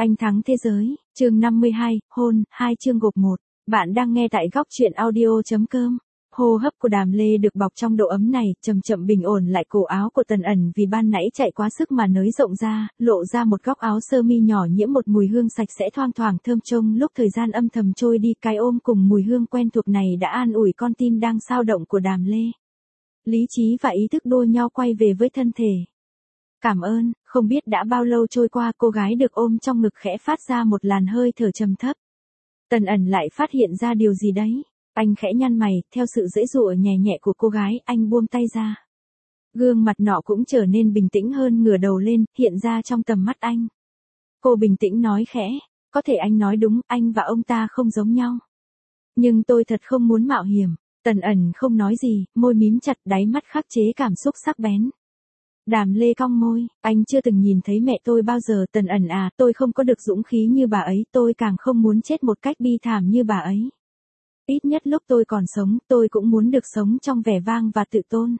Anh thắng thế giới, chương 52, hôn, 2 chương gộp 1. Bạn đang nghe tại góc truyện audio.com. Hô hấp của Đàm Lê được bọc trong độ ấm này, chậm chậm bình ổn lại cổ áo của Tần Ẩn vì ban nãy chạy quá sức mà nới rộng ra, lộ ra một góc áo sơ mi nhỏ nhiễm một mùi hương sạch sẽ thoang thoảng thơm trông. Lúc thời gian âm thầm trôi đi, cái ôm cùng mùi hương quen thuộc này đã an ủi con tim đang xao động của Đàm Lê. Lý trí và ý thức đua nhau quay về với thân thể. Cảm ơn, không biết đã bao lâu trôi qua, cô gái được ôm trong ngực khẽ phát ra một làn hơi thở trầm thấp. Tần Ẩn lại phát hiện ra điều gì đấy. Anh khẽ nhăn mày, theo sự giãy giụa nhẹ nhẹ của cô gái, anh buông tay ra. Gương mặt nọ cũng trở nên bình tĩnh hơn, ngửa đầu lên, hiện ra trong tầm mắt anh. Cô bình tĩnh nói khẽ, có thể anh nói đúng, anh và ông ta không giống nhau. Nhưng tôi thật không muốn mạo hiểm. Tần Ẩn không nói gì, môi mím chặt, đáy mắt khắc chế cảm xúc sắc bén. Đàm Lê cong môi, anh chưa từng nhìn thấy mẹ tôi bao giờ. Tần Ẩn à, tôi không có được dũng khí như bà ấy, tôi càng không muốn chết một cách bi thảm như bà ấy. Ít nhất lúc tôi còn sống, tôi cũng muốn được sống trong vẻ vang và tự tôn.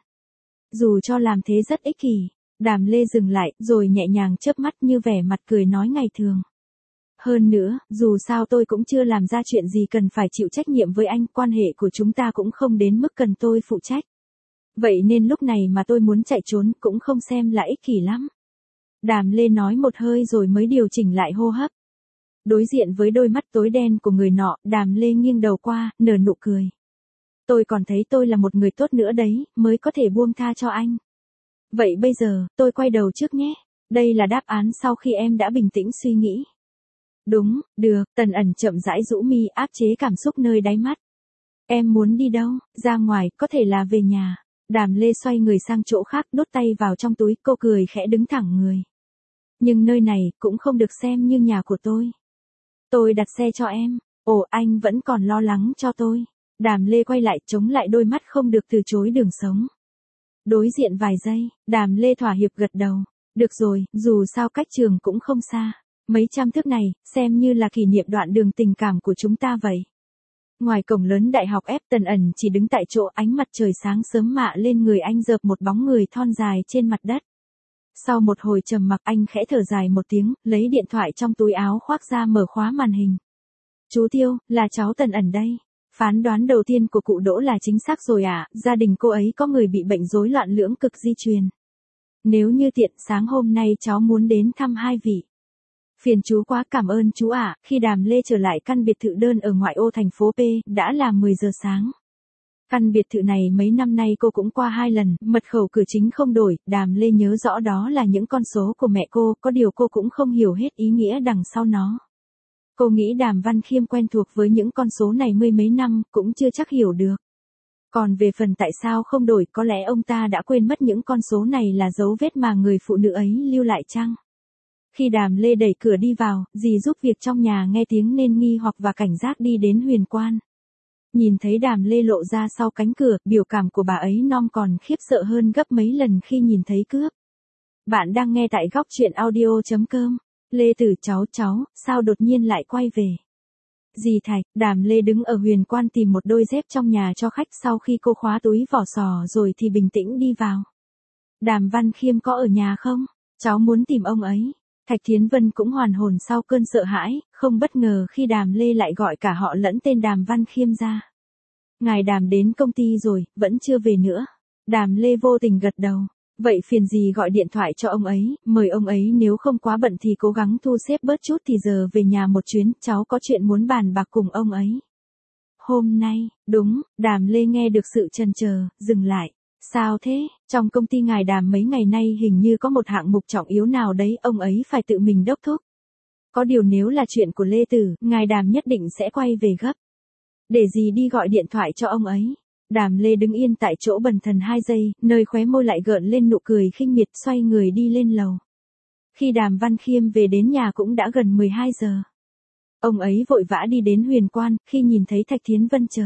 Dù cho làm thế rất ích kỷ. Đàm Lê dừng lại, rồi nhẹ nhàng chớp mắt như vẻ mặt cười nói ngày thường. Hơn nữa, dù sao tôi cũng chưa làm ra chuyện gì cần phải chịu trách nhiệm với anh, quan hệ của chúng ta cũng không đến mức cần tôi phụ trách. Vậy nên lúc này mà tôi muốn chạy trốn cũng không xem là ích kỷ lắm. Đàm Lê nói một hơi rồi mới điều chỉnh lại hô hấp. Đối diện với đôi mắt tối đen của người nọ, Đàm Lê nghiêng đầu qua, nở nụ cười. Tôi còn thấy tôi là một người tốt nữa đấy, mới có thể buông tha cho anh. Vậy bây giờ, tôi quay đầu trước nhé. Đây là đáp án sau khi em đã bình tĩnh suy nghĩ. Đúng, được, Tần Ẩn chậm rãi rũ mi, áp chế cảm xúc nơi đáy mắt. Em muốn đi đâu? Ra ngoài, có thể là về nhà. Đàm Lê xoay người sang chỗ khác, đút tay vào trong túi, cô cười khẽ đứng thẳng người. Nhưng nơi này cũng không được xem như nhà của tôi. Tôi đặt xe cho em. Ồ, anh vẫn còn lo lắng cho tôi. Đàm Lê quay lại, chống lại đôi mắt không được từ chối đường sống. Đối diện vài giây, Đàm Lê thỏa hiệp gật đầu. Được rồi, dù sao cách trường cũng không xa. Mấy trăm thước này, xem như là kỷ niệm đoạn đường tình cảm của chúng ta vậy. Ngoài cổng lớn đại học F, Tần Ẩn chỉ đứng tại chỗ, ánh mặt trời sáng sớm mạ lên người anh, dợp một bóng người thon dài trên mặt đất. Sau một hồi trầm mặc, anh khẽ thở dài một tiếng, lấy điện thoại trong túi áo khoác ra, mở khóa màn hình. Chú Tiêu, là cháu Tần Ẩn đây. Phán đoán đầu tiên của cụ Đỗ là chính xác rồi ạ, gia đình cô ấy có người bị bệnh rối loạn lưỡng cực di truyền. Nếu như tiện, sáng hôm nay cháu muốn đến thăm hai vị. Phiền chú quá, cảm ơn chú ạ. Khi Đàm Lê trở lại căn biệt thự đơn ở ngoại ô thành phố P, đã là 10 giờ sáng. Căn biệt thự này mấy năm nay cô cũng qua 2 lần, mật khẩu cửa chính không đổi, Đàm Lê nhớ rõ đó là những con số của mẹ cô, có điều cô cũng không hiểu hết ý nghĩa đằng sau nó. Cô nghĩ Đàm Văn Khiêm quen thuộc với những con số này mươi mấy năm, cũng chưa chắc hiểu được. Còn về phần tại sao không đổi, có lẽ ông ta đã quên mất những con số này là dấu vết mà người phụ nữ ấy lưu lại chăng? Khi Đàm Lê đẩy cửa đi vào, dì giúp việc trong nhà nghe tiếng nên nghi hoặc và cảnh giác đi đến Huyền Quan. Nhìn thấy Đàm Lê lộ ra sau cánh cửa, biểu cảm của bà ấy non còn khiếp sợ hơn gấp mấy lần khi nhìn thấy cướp. Bạn đang nghe tại góc truyện audio.com. Lê Tử, cháu, sao đột nhiên lại quay về? Dì Thạch, Đàm Lê đứng ở Huyền Quan tìm một đôi dép trong nhà cho khách, sau khi cô khóa túi vỏ sò rồi thì bình tĩnh đi vào. Đàm Văn Khiêm có ở nhà không? Cháu muốn tìm ông ấy. Thạch Thiến Vân cũng hoàn hồn sau cơn sợ hãi, không bất ngờ khi Đàm Lê lại gọi cả họ lẫn tên Đàm Văn Khiêm ra. Ngài Đàm đến công ty rồi, vẫn chưa về nữa. Đàm Lê vô tình gật đầu. Vậy phiền gì gọi điện thoại cho ông ấy, mời ông ấy nếu không quá bận thì cố gắng thu xếp bớt chút thì giờ về nhà một chuyến, cháu có chuyện muốn bàn bạc cùng ông ấy. Hôm nay, đúng, Đàm Lê nghe được sự chần chờ, dừng lại. Sao thế, trong công ty ngài Đàm mấy ngày nay hình như có một hạng mục trọng yếu nào đấy, ông ấy phải tự mình đốc thúc. Có điều nếu là chuyện của Lê Tử, ngài Đàm nhất định sẽ quay về gấp. Để gì đi gọi điện thoại cho ông ấy. Đàm Lê đứng yên tại chỗ bần thần 2 giây, nơi khóe môi lại gợn lên nụ cười khinh miệt, xoay người đi lên lầu. Khi Đàm Văn Khiêm về đến nhà cũng đã gần 12 giờ. Ông ấy vội vã đi đến Huyền Quan, khi nhìn thấy Thạch Thiến Vân chờ.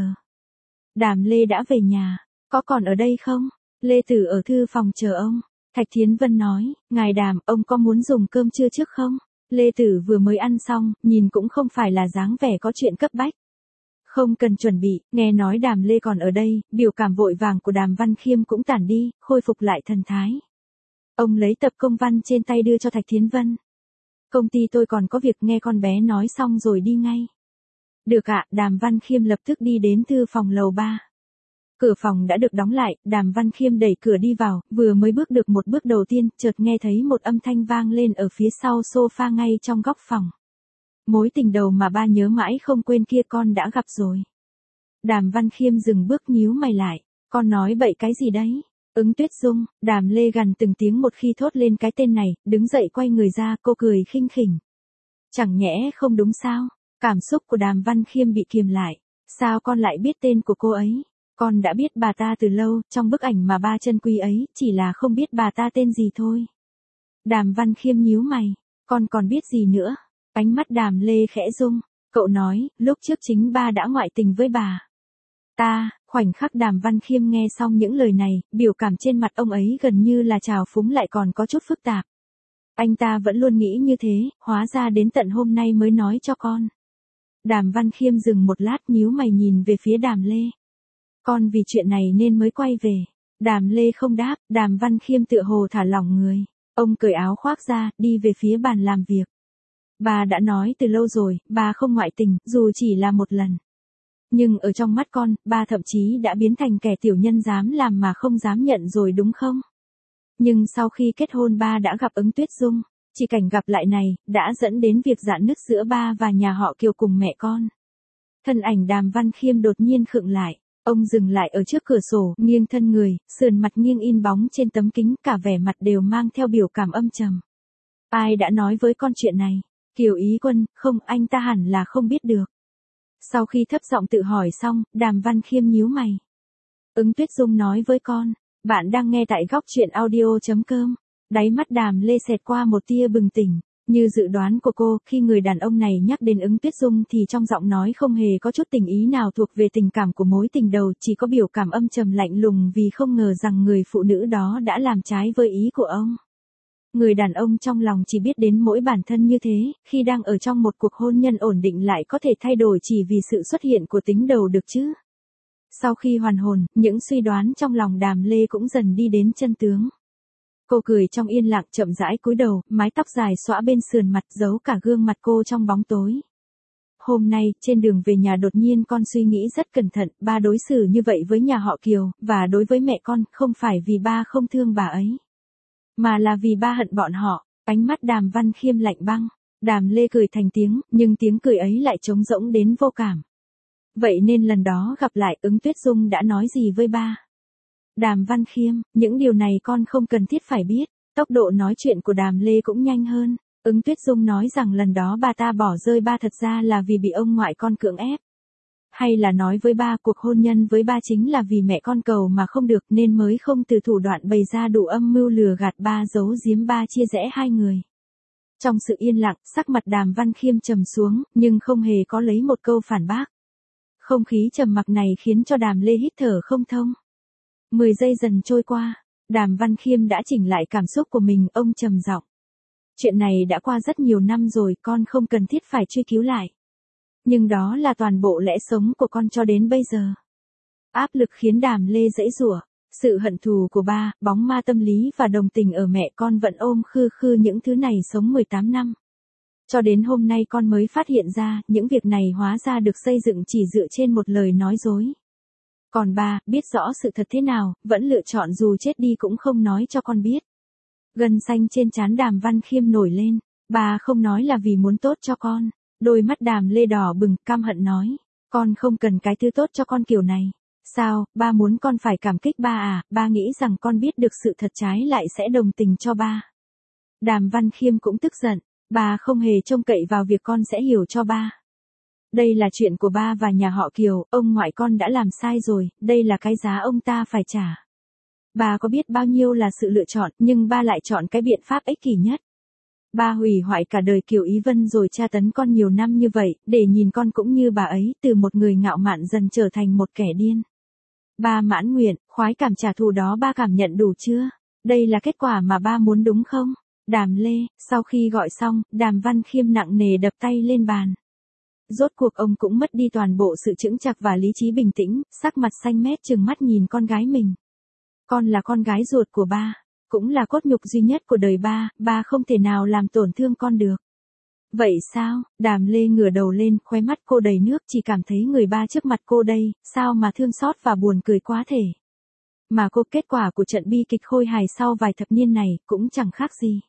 Đàm Lê đã về nhà. Có còn ở đây không? Lê Tử ở thư phòng chờ ông. Thạch Thiến Vân nói, ngài Đàm, ông có muốn dùng cơm trưa trước không? Lê Tử vừa mới ăn xong, nhìn cũng không phải là dáng vẻ có chuyện cấp bách. Không cần chuẩn bị, nghe nói Đàm Lê còn ở đây, biểu cảm vội vàng của Đàm Văn Khiêm cũng tản đi, khôi phục lại thần thái. Ông lấy tập công văn trên tay đưa cho Thạch Thiến Vân. Công ty tôi còn có việc, nghe con bé nói xong rồi đi ngay. Được ạ, Đàm Văn Khiêm lập tức đi đến thư phòng lầu 3. Cửa phòng đã được đóng lại, Đàm Văn Khiêm đẩy cửa đi vào, vừa mới bước được một bước đầu tiên, chợt nghe thấy một âm thanh vang lên ở phía sau sofa ngay trong góc phòng. Mối tình đầu mà ba nhớ mãi không quên kia con đã gặp rồi. Đàm Văn Khiêm dừng bước nhíu mày lại, con nói bậy cái gì đấy? Ứng Tuyết Dung, Đàm Lê gằn từng tiếng một khi thốt lên cái tên này, đứng dậy quay người ra, cô cười khinh khỉnh. Chẳng nhẽ không đúng sao? Cảm xúc của Đàm Văn Khiêm bị kiềm lại. Sao con lại biết tên của cô ấy? Con đã biết bà ta từ lâu, trong bức ảnh mà ba chân quý ấy, chỉ là không biết bà ta tên gì thôi. Đàm Văn Khiêm nhíu mày, con còn biết gì nữa? Ánh mắt Đàm Lê khẽ rung, cậu nói, lúc trước chính ba đã ngoại tình với bà. Khoảnh khắc Đàm Văn Khiêm nghe xong những lời này, biểu cảm trên mặt ông ấy gần như là trào phúng lại còn có chút phức tạp. Anh ta vẫn luôn nghĩ như thế, hóa ra đến tận hôm nay mới nói cho con. Đàm Văn Khiêm dừng một lát nhíu mày nhìn về phía Đàm Lê. Con vì chuyện này nên mới quay về. Đàm Lê không đáp, Đàm Văn Khiêm tựa hồ thả lỏng người. Ông cởi áo khoác ra, đi về phía bàn làm việc. Bà đã nói từ lâu rồi, bà không ngoại tình, dù chỉ là một lần. Nhưng ở trong mắt con, ba thậm chí đã biến thành kẻ tiểu nhân dám làm mà không dám nhận rồi đúng không? Nhưng sau khi kết hôn ba đã gặp Ứng Tuyết Dung, chỉ cảnh gặp lại này, đã dẫn đến việc rạn nứt giữa ba và nhà họ Kiều cùng mẹ con. Thân ảnh Đàm Văn Khiêm đột nhiên khựng lại, ông dừng lại ở trước cửa sổ, nghiêng thân người, sườn mặt nghiêng in bóng trên tấm kính, cả vẻ mặt đều mang theo biểu cảm âm trầm. Ai đã nói với con chuyện này? Kiều Ý Quân, không, anh ta hẳn là không biết được. Sau khi thấp giọng tự hỏi xong, Đàm Văn Khiêm nhíu mày. Ứng Tuyết Dung nói với con, bạn đang nghe tại góc truyện audio.com. Đáy mắt Đàm Lê xẹt qua một tia bừng tỉnh. Như dự đoán của cô, khi người đàn ông này nhắc đến Ứng Tuyết Dung thì trong giọng nói không hề có chút tình ý nào thuộc về tình cảm của mối tình đầu, chỉ có biểu cảm âm trầm lạnh lùng vì không ngờ rằng người phụ nữ đó đã làm trái với ý của ông. Người đàn ông trong lòng chỉ biết đến mỗi bản thân như thế, khi đang ở trong một cuộc hôn nhân ổn định lại có thể thay đổi chỉ vì sự xuất hiện của tính đầu được chứ. Sau khi hoàn hồn, những suy đoán trong lòng Đàm Lê cũng dần đi đến chân tướng. Cô cười trong yên lặng chậm rãi cúi đầu, mái tóc dài xõa bên sườn mặt giấu cả gương mặt cô trong bóng tối. Hôm nay, trên đường về nhà đột nhiên con suy nghĩ rất cẩn thận, ba đối xử như vậy với nhà họ Kiều, và đối với mẹ con, không phải vì ba không thương bà ấy. Mà là vì ba hận bọn họ. Ánh mắt Đàm Văn Khiêm lạnh băng. Đàm Lê cười thành tiếng, nhưng tiếng cười ấy lại trống rỗng đến vô cảm. Vậy nên lần đó gặp lại, Ứng Tuyết Dung đã nói gì với ba? Đàm Văn Khiêm, những điều này con không cần thiết phải biết. Tốc độ nói chuyện của Đàm Lê cũng nhanh hơn. Ứng Tuyết Dung nói rằng lần đó bà ta bỏ rơi ba thật ra là vì bị ông ngoại con cưỡng ép. Hay là nói với ba cuộc hôn nhân với ba chính là vì mẹ con cầu mà không được nên mới không từ thủ đoạn bày ra đủ âm mưu lừa gạt ba, giấu giếm ba, chia rẽ hai người. Trong sự yên lặng, sắc mặt Đàm Văn Khiêm trầm xuống, nhưng không hề có lấy một câu phản bác. Không khí trầm mặc này khiến cho Đàm Lê hít thở không thông. 10 giây dần trôi qua, Đàm Văn Khiêm đã chỉnh lại cảm xúc của mình, ông trầm giọng. Chuyện này đã qua rất nhiều năm rồi, con không cần thiết phải truy cứu lại. Nhưng đó là toàn bộ lẽ sống của con cho đến bây giờ. Áp lực khiến Đàm Lê giãy giụa, sự hận thù của ba, bóng ma tâm lý và đồng tình ở mẹ con vẫn ôm khư khư những thứ này sống 18 năm. Cho đến hôm nay con mới phát hiện ra, những việc này hóa ra được xây dựng chỉ dựa trên một lời nói dối. Còn ba, biết rõ sự thật thế nào, vẫn lựa chọn dù chết đi cũng không nói cho con biết. Gân xanh trên trán Đàm Văn Khiêm nổi lên, ba không nói là vì muốn tốt cho con. Đôi mắt Đàm Lê đỏ bừng, căm hận nói, con không cần cái thứ tốt cho con kiểu này. Sao, ba muốn con phải cảm kích ba à, ba nghĩ rằng con biết được sự thật trái lại sẽ đồng tình cho ba. Đàm Văn Khiêm cũng tức giận, ba không hề trông cậy vào việc con sẽ hiểu cho ba. Đây là chuyện của ba và nhà họ Kiều, ông ngoại con đã làm sai rồi, đây là cái giá ông ta phải trả. Ba có biết bao nhiêu là sự lựa chọn, nhưng ba lại chọn cái biện pháp ích kỷ nhất. Ba hủy hoại cả đời Kiều Ý Vân rồi tra tấn con nhiều năm như vậy, để nhìn con cũng như bà ấy, từ một người ngạo mạn dần trở thành một kẻ điên. Ba mãn nguyện, khoái cảm trả thù đó ba cảm nhận đủ chưa? Đây là kết quả mà ba muốn đúng không? Đàm Lê, sau khi gọi xong, Đàm Văn Khiêm nặng nề đập tay lên bàn. Rốt cuộc ông cũng mất đi toàn bộ sự chững chạc và lý trí bình tĩnh, sắc mặt xanh mét trừng mắt nhìn con gái mình. Con là con gái ruột của ba, cũng là cốt nhục duy nhất của đời ba không thể nào làm tổn thương con được. Vậy sao? Đàm Lê ngửa đầu lên, khóe mắt cô đầy nước, chỉ cảm thấy người ba trước mặt cô đây, sao mà thương xót và buồn cười quá thể. Mà cô, kết quả của trận bi kịch khôi hài sau vài thập niên này, cũng chẳng khác gì.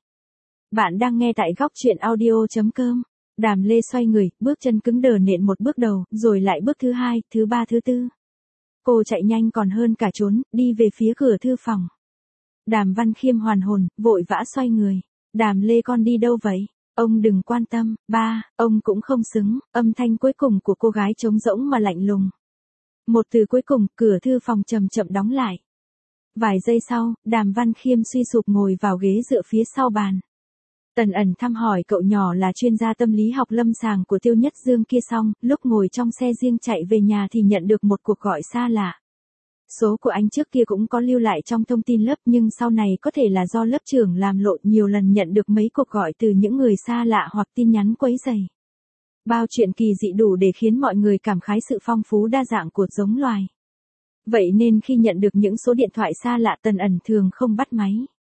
Bạn đang nghe tại góc truyện audio.com. Đàm Lê xoay người, bước chân cứng đờ nện một bước đầu, rồi lại bước thứ hai, thứ ba, thứ tư. Cô chạy nhanh còn hơn cả trốn, đi về phía cửa thư phòng. Đàm Văn Khiêm hoàn hồn, vội vã xoay người. Đàm Lê, con đi đâu vậy? Ông đừng quan tâm, ba, ông cũng không xứng. Âm thanh cuối cùng của cô gái trống rỗng mà lạnh lùng. Một từ cuối cùng, cửa thư phòng chậm chậm đóng lại. Vài giây sau, Đàm Văn Khiêm suy sụp ngồi vào ghế dựa phía sau bàn. Tần Ẩn thăm hỏi cậu nhỏ là chuyên gia tâm lý học lâm sàng của Tiêu Nhất Dương kia xong, lúc ngồi trong xe riêng chạy về nhà thì nhận được một cuộc gọi xa lạ. Số của anh trước kia cũng có lưu lại trong thông tin lớp, nhưng sau này có thể là do lớp trưởng làm lộn, nhiều lần nhận được mấy cuộc gọi từ những người xa lạ hoặc tin nhắn quấy rầy. Bao chuyện kỳ dị đủ để khiến mọi người cảm khái sự phong phú đa dạng của giống loài. Vậy nên khi nhận được những số điện thoại xa lạ, Tần Ẩn thường không bắt máy.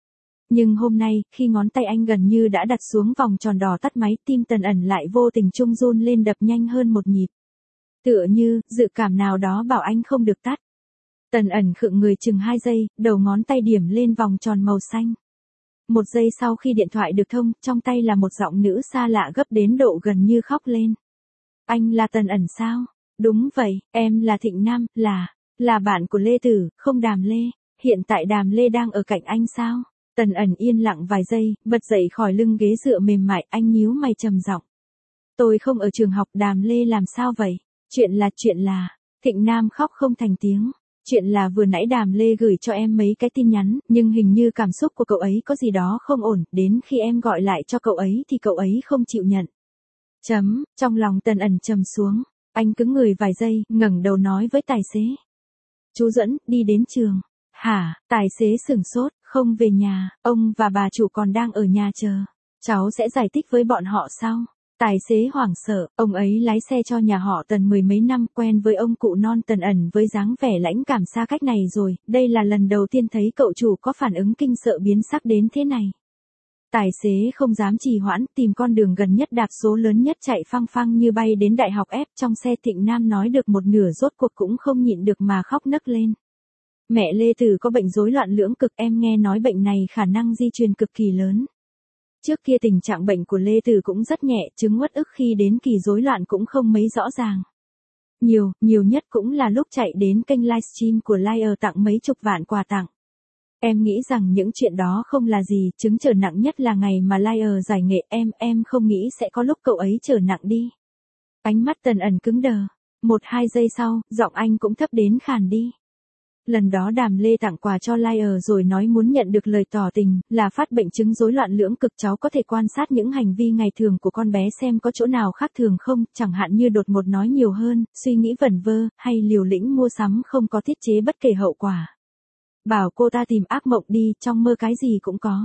Nhưng hôm nay, khi ngón tay anh gần như đã đặt xuống vòng tròn đỏ tắt máy, tim Tần Ẩn lại vô tình trung run lên, đập nhanh hơn một nhịp. Tựa như, dự cảm nào đó bảo anh không được tắt. Tần Ẩn khựng người chừng 2 giây, đầu ngón tay điểm lên vòng tròn màu xanh. Một giây sau khi điện thoại được thông, trong tay là một giọng nữ xa lạ gấp đến độ gần như khóc lên. Anh là Tần Ẩn sao? Đúng vậy, em là Thịnh Nam, là bạn của Lê Tử, không Đàm Lê. Hiện tại Đàm Lê đang ở cạnh anh sao? Tần Ẩn yên lặng vài giây, bật dậy khỏi lưng ghế dựa mềm mại, anh nhíu mày trầm giọng. Tôi không ở trường học, Đàm Lê làm sao vậy? Chuyện là, Thịnh Nam khóc không thành tiếng. Chuyện là vừa nãy Đàm Lê gửi cho em mấy cái tin nhắn, nhưng hình như cảm xúc của cậu ấy có gì đó không ổn, đến khi em gọi lại cho cậu ấy thì cậu ấy không chịu nhận. Trong lòng Tần Ẩn trầm xuống, anh cứng người vài giây, ngẩng đầu nói với tài xế. Chú dẫn, đi đến trường. Hả? Tài xế sửng sốt, không về nhà, ông và bà chủ còn đang ở nhà chờ. Cháu sẽ giải thích với bọn họ sau. Tài xế hoảng sợ, ông ấy lái xe cho nhà họ Tần 10 mấy năm, quen với ông cụ non. Tần Ẩn với dáng vẻ lãnh cảm xa cách này rồi, đây là lần đầu tiên thấy cậu chủ có phản ứng kinh sợ biến sắc đến thế này. Tài xế không dám trì hoãn, tìm con đường gần nhất đạp số lớn nhất chạy phăng phăng như bay đến đại học F. Trong xe Thịnh Nam nói được một nửa rốt cuộc cũng không nhịn được mà khóc nấc lên. Mẹ Lê Tử có bệnh rối loạn lưỡng cực, em nghe nói bệnh này khả năng di truyền cực kỳ lớn. Trước kia tình trạng bệnh của Lê Tử cũng rất nhẹ, chứng uất ức khi đến kỳ rối loạn cũng không mấy rõ ràng. Nhiều nhất cũng là lúc chạy đến kênh livestream của Liar tặng mấy chục vạn quà tặng. Em nghĩ rằng những chuyện đó không là gì, chứng trở nặng nhất là ngày mà Liar giải nghệ, em không nghĩ sẽ có lúc cậu ấy trở nặng đi. Ánh mắt Tần Ẩn cứng đờ. 1-2 giây sau, giọng anh cũng thấp đến khàn đi. Lần đó Đàm Lê tặng quà cho Liar rồi nói muốn nhận được lời tỏ tình, là phát bệnh chứng rối loạn lưỡng cực. Cháu có thể quan sát những hành vi ngày thường của con bé xem có chỗ nào khác thường không, chẳng hạn như đột ngột nói nhiều hơn, suy nghĩ vẩn vơ, hay liều lĩnh mua sắm không có tiết chế bất kể hậu quả. Bảo cô ta tìm ác mộng đi, trong mơ cái gì cũng có.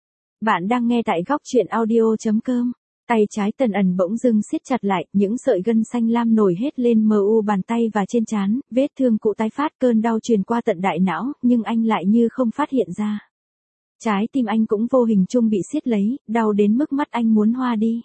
Bạn đang nghe tại góc truyện audio.com. Tay trái Tần Ẩn bỗng dưng siết chặt lại, những sợi gân xanh lam nổi hết lên mờ u bàn tay và trên trán, vết thương cũ tái phát, cơn đau truyền qua tận đại não, nhưng anh lại như không phát hiện ra. Trái tim anh cũng vô hình chung bị siết lấy, đau đến mức mắt anh muốn hoa đi.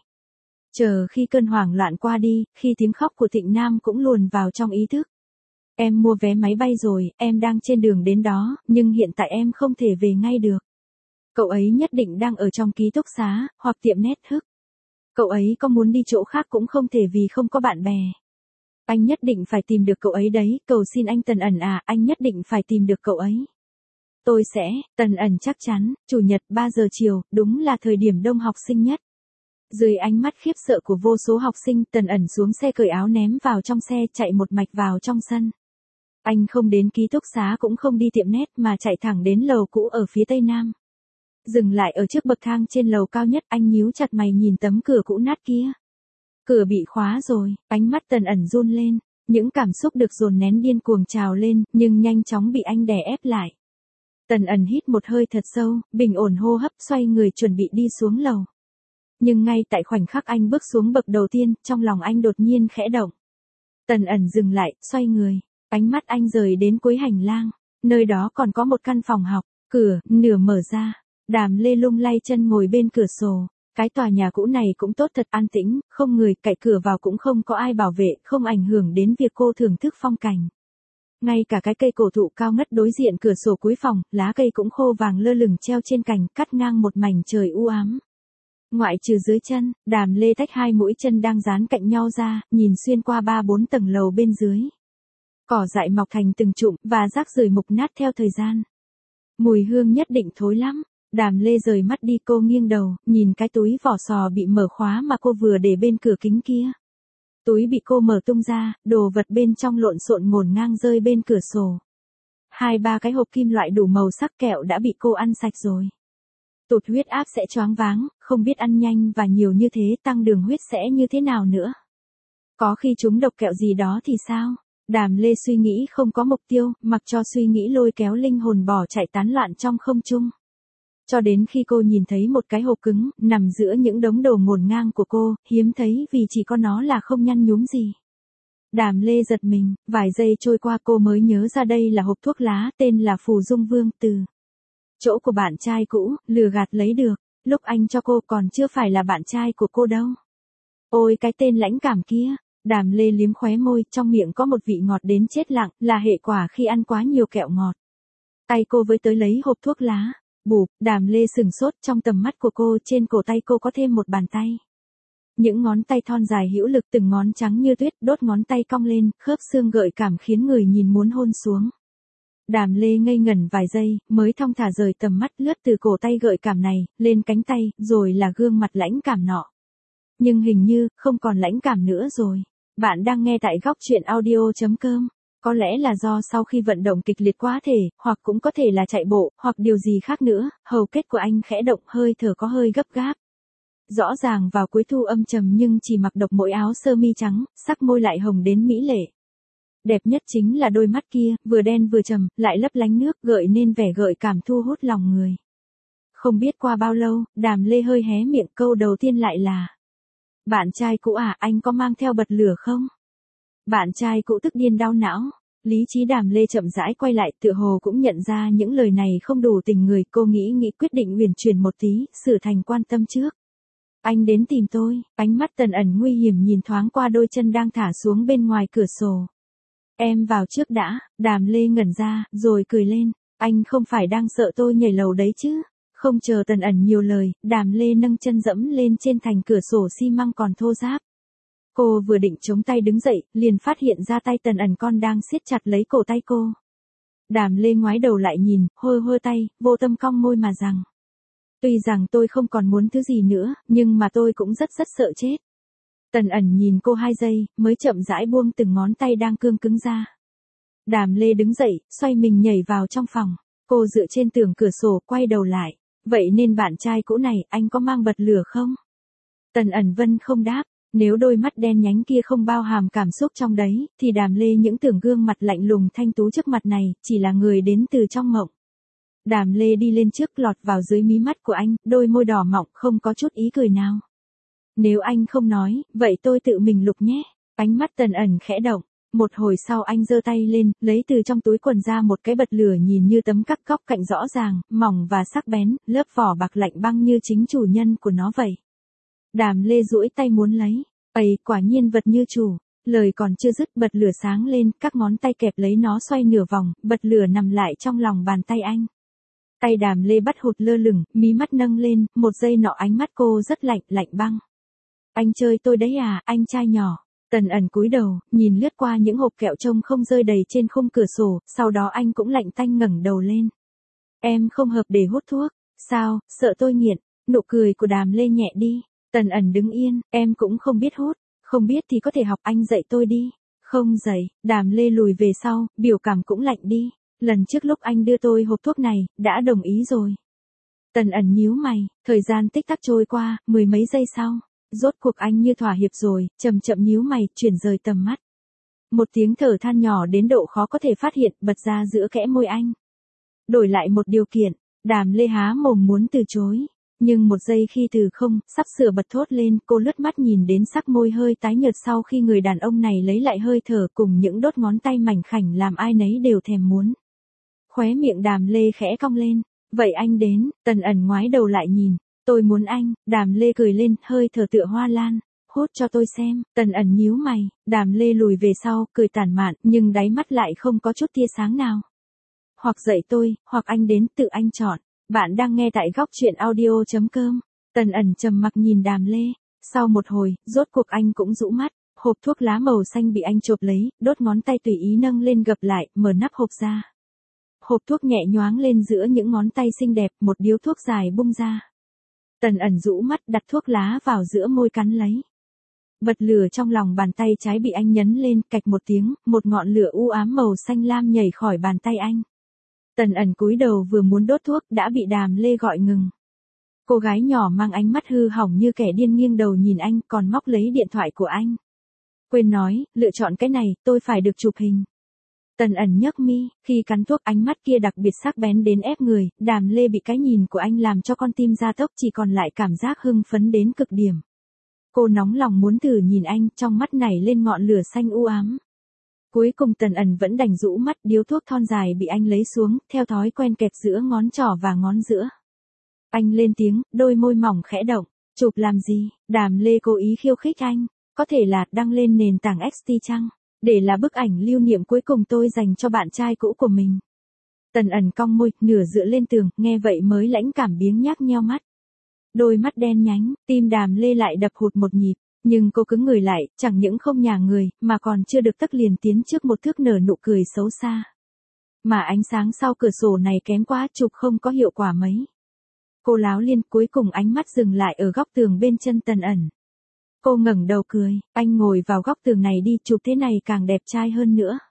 Chờ khi cơn hoảng loạn qua đi, khi tiếng khóc của Thịnh Nam cũng luồn vào trong ý thức. Em mua vé máy bay rồi, em đang trên đường đến đó, nhưng hiện tại em không thể về ngay được. Cậu ấy nhất định đang ở trong ký túc xá, hoặc tiệm nét thức. Cậu ấy có muốn đi chỗ khác cũng không thể vì không có bạn bè. Anh nhất định phải tìm được cậu ấy đấy, cầu xin anh Tần Ẩn à, anh nhất định phải tìm được cậu ấy. Tôi sẽ, Tần Ẩn chắc chắn, Chủ nhật 3 giờ chiều, đúng là thời điểm đông học sinh nhất. Dưới ánh mắt khiếp sợ của vô số học sinh, Tần Ẩn xuống xe cởi áo ném vào trong xe, chạy một mạch vào trong sân. Anh không đến ký túc xá cũng không đi tiệm nét mà chạy thẳng đến lầu cũ ở phía tây nam. Dừng lại ở trước bậc thang trên lầu cao nhất, anh nhíu chặt mày nhìn tấm cửa cũ nát kia. Cửa bị khóa rồi, ánh mắt Tần Ẩn run lên, những cảm xúc được dồn nén điên cuồng trào lên, nhưng nhanh chóng bị anh đè ép lại. Tần Ẩn hít một hơi thật sâu, bình ổn hô hấp, xoay người chuẩn bị đi xuống lầu. Nhưng ngay tại khoảnh khắc anh bước xuống bậc đầu tiên, trong lòng anh đột nhiên khẽ động. Tần Ẩn dừng lại, xoay người, ánh mắt anh rời đến cuối hành lang, nơi đó còn có một căn phòng học, cửa nửa mở ra. Đàm Lê lung lay chân ngồi bên cửa sổ, Cái tòa nhà cũ này cũng tốt thật an tĩnh, không người, cậy cửa vào cũng không có ai bảo vệ, không ảnh hưởng đến việc cô thưởng thức phong cảnh. Ngay cả cái cây cổ thụ cao ngất đối diện cửa sổ cuối phòng, lá cây cũng khô vàng lơ lửng treo trên cành, cắt ngang một mảnh trời u ám. Ngoại trừ dưới chân, Đàm Lê tách hai mũi chân đang dán cạnh nhau ra, nhìn xuyên qua 3-4 tầng lầu bên dưới. Cỏ dại mọc thành từng chụm, và rác rưởi mục nát theo thời gian. Mùi hương nhất định thối lắm. Đàm Lê rời mắt đi, cô nghiêng đầu, nhìn cái túi vỏ sò bị mở khóa mà cô vừa để bên cửa kính kia. Túi bị cô mở tung ra, đồ vật bên trong lộn xộn ngổn ngang rơi bên cửa sổ. 2-3 cái hộp kim loại đủ màu sắc kẹo đã bị cô ăn sạch rồi. Tụt huyết áp sẽ choáng váng, không biết ăn nhanh và nhiều như thế tăng đường huyết sẽ như thế nào nữa. Có khi chúng độc kẹo gì đó thì sao? Đàm Lê suy nghĩ không có mục tiêu, mặc cho suy nghĩ lôi kéo linh hồn bỏ chạy tán loạn trong không trung. Cho đến khi cô nhìn thấy một cái hộp cứng, nằm giữa những đống đồ ngổn ngang của cô, hiếm thấy vì chỉ có nó là không nhăn nhúm gì. Đàm Lê giật mình, vài giây trôi qua cô mới nhớ ra đây là hộp thuốc lá, tên là Phù Dung Vương, từ chỗ của bạn trai cũ, lừa gạt lấy được, lúc anh cho cô còn chưa phải là bạn trai của cô đâu. Ôi cái tên lãnh cảm kia, Đàm Lê liếm khóe môi, trong miệng có một vị ngọt đến chết lặng, là hệ quả khi ăn quá nhiều kẹo ngọt. Tay cô với tới lấy hộp thuốc lá. Bụp, Đàm Lê sừng sốt, trong tầm mắt của cô, trên cổ tay cô có thêm một bàn tay. Những ngón tay thon dài hữu lực, từng ngón trắng như tuyết, đốt ngón tay cong lên, khớp xương gợi cảm khiến người nhìn muốn hôn xuống. Đàm Lê ngây ngẩn vài giây, mới thong thả rời tầm mắt, lướt từ cổ tay gợi cảm này, lên cánh tay, rồi là gương mặt lãnh cảm nọ. Nhưng hình như, không còn lãnh cảm nữa rồi. Bạn đang nghe tại góc truyện audio.com. Có lẽ là do sau khi vận động kịch liệt quá thể, hoặc cũng có thể là chạy bộ, hoặc điều gì khác nữa, hầu kết của anh khẽ động, hơi thở có hơi gấp gáp. Rõ ràng vào cuối thu âm trầm nhưng chỉ mặc độc mỗi áo sơ mi trắng, sắc môi lại hồng đến mỹ lệ. Đẹp nhất chính là đôi mắt kia, vừa đen vừa trầm, lại lấp lánh nước, gợi nên vẻ gợi cảm thu hút lòng người. Không biết qua bao lâu, Đàm Lê hơi hé miệng, câu đầu tiên lại là: bạn trai cũ à, anh có mang theo bật lửa không? Bạn trai cũ tức điên đau não. Lý trí Đàm Lê chậm rãi quay lại, tựa hồ cũng nhận ra những lời này không đủ tình người, cô nghĩ quyết định huyền chuyển một tí, sửa thành quan tâm trước. Anh đến tìm tôi, ánh mắt Tần Ẩn nguy hiểm nhìn thoáng qua đôi chân đang thả xuống bên ngoài cửa sổ. Em vào trước đã. Đàm Lê ngẩn ra, rồi cười lên. Anh không phải đang sợ tôi nhảy lầu đấy chứ? Không chờ Tần Ẩn nhiều lời, Đàm Lê nâng chân dẫm lên trên thành cửa sổ xi măng còn thô ráp. Cô vừa định chống tay đứng dậy, liền phát hiện ra tay Tần Ẩn con đang siết chặt lấy cổ tay cô. Đàm Lê ngoái đầu lại nhìn, hơ tay, vô tâm cong môi mà rằng: tuy rằng tôi không còn muốn thứ gì nữa, nhưng mà tôi cũng rất sợ chết. Tần Ẩn nhìn cô 2 giây, mới chậm rãi buông từng ngón tay đang cương cứng ra. Đàm Lê đứng dậy, xoay mình nhảy vào trong phòng. Cô dựa trên tường cửa sổ, quay đầu lại. Vậy nên bạn trai cũ này, anh có mang bật lửa không? Tần Ẩn Vân không đáp. Nếu đôi mắt đen nhánh kia không bao hàm cảm xúc trong đấy, thì Đàm Lê những tưởng gương mặt lạnh lùng thanh tú trước mặt này, chỉ là người đến từ trong mộng. Đàm Lê đi lên trước, lọt vào dưới mí mắt của anh, đôi môi đỏ mọng, không có chút ý cười nào. Nếu anh không nói, vậy tôi tự mình lục nhé. Ánh mắt Tần Ẩn khẽ động. Một hồi sau anh giơ tay lên, lấy từ trong túi quần ra một cái bật lửa nhìn như tấm cắt góc cạnh rõ ràng, mỏng và sắc bén, lớp vỏ bạc lạnh băng như chính chủ nhân của nó vậy. Đàm Lê duỗi tay muốn lấy. Ây, quả nhiên vật như chủ. Lời còn chưa dứt, bật lửa sáng lên, các ngón tay kẹp lấy nó xoay nửa vòng, bật lửa nằm lại trong lòng bàn tay anh. Tay Đàm Lê bắt hụt lơ lửng, mí mắt nâng lên, một giây nọ ánh mắt cô rất lạnh băng. Anh chơi tôi đấy à, anh trai nhỏ. Tần Ẩn cúi đầu, nhìn lướt qua những hộp kẹo trông không rơi đầy trên khung cửa sổ, sau đó anh cũng lạnh tanh ngẩng đầu lên. Em không hợp để hút thuốc. Sao, sợ tôi nghiện? Nụ cười của Đàm Lê nhẹ đi. Tần Ẩn đứng yên, em cũng không biết hút. Không biết thì có thể học anh dạy tôi đi. Không dạy. Đàm Lê lùi về sau, biểu cảm cũng lạnh đi. Lần trước lúc anh đưa tôi hộp thuốc này, đã đồng ý rồi. Tần Ẩn nhíu mày, thời gian tích tắc trôi qua, 10 mấy giây sau. Rốt cuộc anh như thỏa hiệp rồi, chậm nhíu mày, chuyển rời tầm mắt. Một tiếng thở than nhỏ đến độ khó có thể phát hiện, bật ra giữa kẽ môi anh. Đổi lại một điều kiện. Đàm Lê há mồm muốn từ chối. Nhưng một giây khi từ không, sắp sửa bật thốt lên, cô lướt mắt nhìn đến sắc môi hơi tái nhợt sau khi người đàn ông này lấy lại hơi thở, cùng những đốt ngón tay mảnh khảnh làm ai nấy đều thèm muốn. Khóe miệng Đàm Lê khẽ cong lên. Vậy anh đến. Tần Ẩn ngoái đầu lại nhìn. Tôi muốn anh, Đàm Lê cười lên, hơi thở tựa hoa lan. Hút cho tôi xem, Tần ẩn nhíu mày, Đàm Lê lùi về sau, cười tản mạn, nhưng đáy mắt lại không có chút tia sáng nào. Hoặc dạy tôi, hoặc anh đến, tự anh chọn. Bạn đang nghe tại góc chuyện audio.com. Tần ẩn trầm mặc nhìn Đàm Lê. Sau một hồi, rốt cuộc anh cũng rũ mắt. Hộp thuốc lá màu xanh bị anh chộp lấy, đốt ngón tay tùy ý nâng lên gập lại, mở nắp hộp ra. Hộp thuốc nhẹ nhoáng lên giữa những ngón tay xinh đẹp, một điếu thuốc dài bung ra. Tần ẩn rũ mắt đặt thuốc lá vào giữa môi cắn lấy. Bật lửa trong lòng bàn tay trái bị anh nhấn lên, cạch một tiếng, một ngọn lửa u ám màu xanh lam nhảy khỏi bàn tay anh. Tần ẩn cúi đầu vừa muốn đốt thuốc, đã bị Đàm Lê gọi ngừng. Cô gái nhỏ mang ánh mắt hư hỏng như kẻ điên nghiêng đầu nhìn anh, còn móc lấy điện thoại của anh. Quên nói, lựa chọn cái này, tôi phải được chụp hình. Tần ẩn nhấc mi, khi cắn thuốc ánh mắt kia đặc biệt sắc bén đến ép người, Đàm Lê bị cái nhìn của anh làm cho con tim gia tốc, chỉ còn lại cảm giác hưng phấn đến cực điểm. Cô nóng lòng muốn thử nhìn anh, trong mắt nảy lên ngọn lửa xanh u ám. Cuối cùng Tần ẩn vẫn đành rũ mắt, điếu thuốc thon dài bị anh lấy xuống, theo thói quen kẹp giữa ngón trỏ và ngón giữa. Anh lên tiếng, đôi môi mỏng khẽ động. Chụp làm gì? Đàm Lê cố ý khiêu khích anh. Có thể là đăng lên nền tảng XT chăng? Để là bức ảnh lưu niệm cuối cùng tôi dành cho bạn trai cũ của mình. Tần ẩn cong môi, nửa dựa lên tường, nghe vậy mới lãnh cảm biếng nhác nheo mắt. Đôi mắt đen nhánh, tim Đàm Lê lại đập hụt một nhịp, nhưng cô cứng người lại, chẳng những không nhả người, mà còn chưa được tấc liền tiến trước một thước nở nụ cười xấu xa. Mà ánh sáng sau cửa sổ này kém quá, chụp không có hiệu quả mấy. Cô láo liên, cuối cùng ánh mắt dừng lại ở góc tường bên chân Tần ẩn. Cô ngẩng đầu cười, anh ngồi vào góc tường này đi, chụp thế này càng đẹp trai hơn nữa.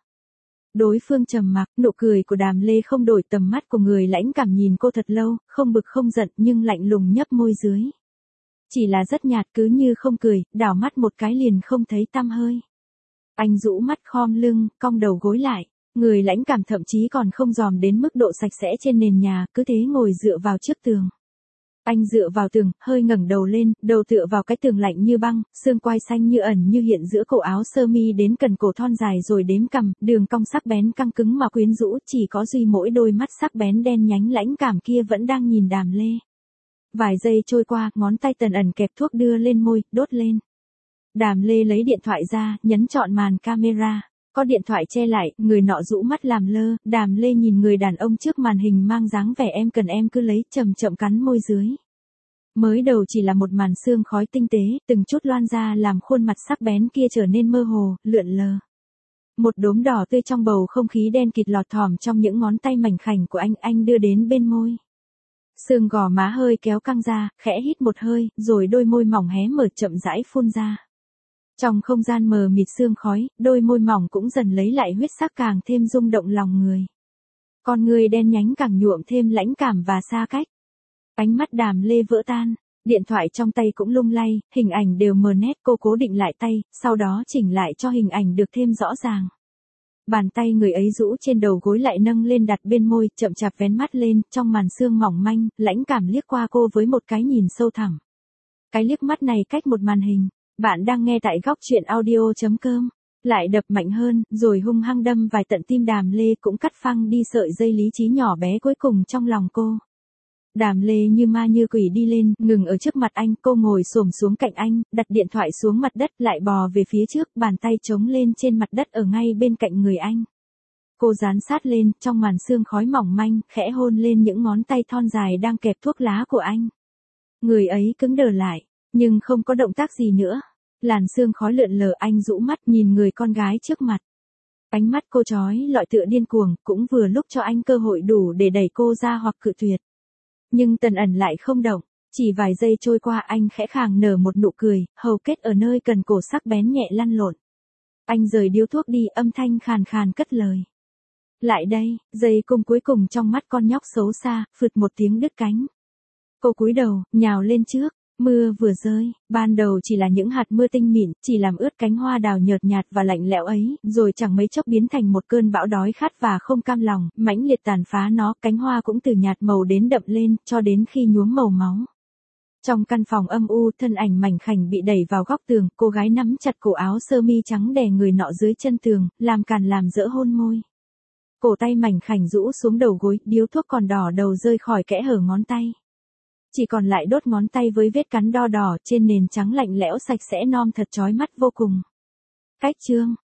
Đối phương trầm mặc, nụ cười của Đàm Lê không đổi, tầm mắt của người lãnh cảm nhìn cô thật lâu, không bực không giận nhưng lạnh lùng nhấp môi dưới. Chỉ là rất nhạt, cứ như không cười, đảo mắt một cái liền không thấy tăm hơi. Anh rũ mắt khom lưng, cong đầu gối lại. Người lãnh cảm thậm chí còn không dòm đến mức độ sạch sẽ trên nền nhà, cứ thế ngồi dựa vào trước tường. Anh dựa vào tường, hơi ngẩng đầu lên, đầu tựa vào cái tường lạnh như băng, xương quai xanh như ẩn như hiện giữa cổ áo sơ mi đến cần cổ thon dài rồi đếm cằm, đường cong sắc bén căng cứng mà quyến rũ, chỉ có duy mỗi đôi mắt sắc bén đen nhánh lãnh cảm kia vẫn đang nhìn Đàm Lê. Vài giây trôi qua, ngón tay Tần ẩn kẹp thuốc đưa lên môi, đốt lên. Đàm Lê lấy điện thoại ra, nhấn chọn màn camera. Có điện thoại che lại, người nọ rũ mắt làm lơ, Đàm Lê nhìn người đàn ông trước màn hình mang dáng vẻ em cần em cứ lấy, chậm chậm cắn môi dưới. Mới đầu chỉ là một màn sương khói tinh tế, từng chút loan ra làm khuôn mặt sắc bén kia trở nên mơ hồ, lượn lờ. Một đốm đỏ tươi trong bầu không khí đen kịt lọt thỏm trong những ngón tay mảnh khảnh của anh đưa đến bên môi. Xương gò má hơi kéo căng ra, khẽ hít một hơi, rồi đôi môi mỏng hé mở chậm rãi phun ra. Trong không gian mờ mịt sương khói, đôi môi mỏng cũng dần lấy lại huyết sắc càng thêm rung động lòng người. Con người đen nhánh càng nhuộm thêm lãnh cảm và xa cách. Ánh mắt Đàm Lê vỡ tan, điện thoại trong tay cũng lung lay, hình ảnh đều mờ nét, cô cố định lại tay, sau đó chỉnh lại cho hình ảnh được thêm rõ ràng. Bàn tay người ấy rũ trên đầu gối lại nâng lên đặt bên môi, chậm chạp vén mắt lên, trong màn sương mỏng manh, lãnh cảm liếc qua cô với một cái nhìn sâu thẳm. Cái liếc mắt này cách một màn hình. Bạn đang nghe tại góc chuyện audio.com. Lại đập mạnh hơn, rồi hung hăng đâm vài tận tim Đàm Lê, cũng cắt phăng đi sợi dây lý trí nhỏ bé cuối cùng trong lòng cô. Đàm Lê như ma như quỷ đi lên, ngừng ở trước mặt anh, cô ngồi xổm xuống cạnh anh, đặt điện thoại xuống mặt đất, lại bò về phía trước, bàn tay chống lên trên mặt đất ở ngay bên cạnh người anh. Cô dán sát lên, trong màn sương khói mỏng manh, khẽ hôn lên những ngón tay thon dài đang kẹp thuốc lá của anh. Người ấy cứng đờ lại, nhưng không có động tác gì nữa. Làn sương khói lượn lờ, anh rũ mắt nhìn người con gái trước mặt. Ánh mắt cô chói lọi tựa điên cuồng, cũng vừa lúc cho anh cơ hội đủ để đẩy cô ra hoặc cự tuyệt. Nhưng Tần ẩn lại không động, chỉ vài giây trôi qua anh khẽ khàng nở một nụ cười, hầu kết ở nơi cần cổ sắc bén nhẹ lăn lộn. Anh rời điếu thuốc đi, âm thanh khàn khàn cất lời. Lại đây, giây cùng cuối cùng trong mắt con nhóc xấu xa, phụt một tiếng đứt cánh. Cô cúi đầu, nhào lên trước. Mưa vừa rơi, ban đầu chỉ là những hạt mưa tinh mịn, chỉ làm ướt cánh hoa đào nhợt nhạt và lạnh lẽo ấy, rồi chẳng mấy chốc biến thành một cơn bão đói khát và không cam lòng, mãnh liệt tàn phá nó, cánh hoa cũng từ nhạt màu đến đậm lên, cho đến khi nhuốm màu máu. Trong căn phòng âm u, thân ảnh mảnh khảnh bị đẩy vào góc tường, cô gái nắm chặt cổ áo sơ mi trắng đè người nọ dưới chân tường, làm càn làm dỡ hôn môi. Cổ tay mảnh khảnh rũ xuống đầu gối, điếu thuốc còn đỏ đầu rơi khỏi kẽ hở ngón tay. Chỉ còn lại đốt ngón tay với vết cắn đo đỏ trên nền trắng lạnh lẽo sạch sẽ non thật chói mắt vô cùng. Cách chương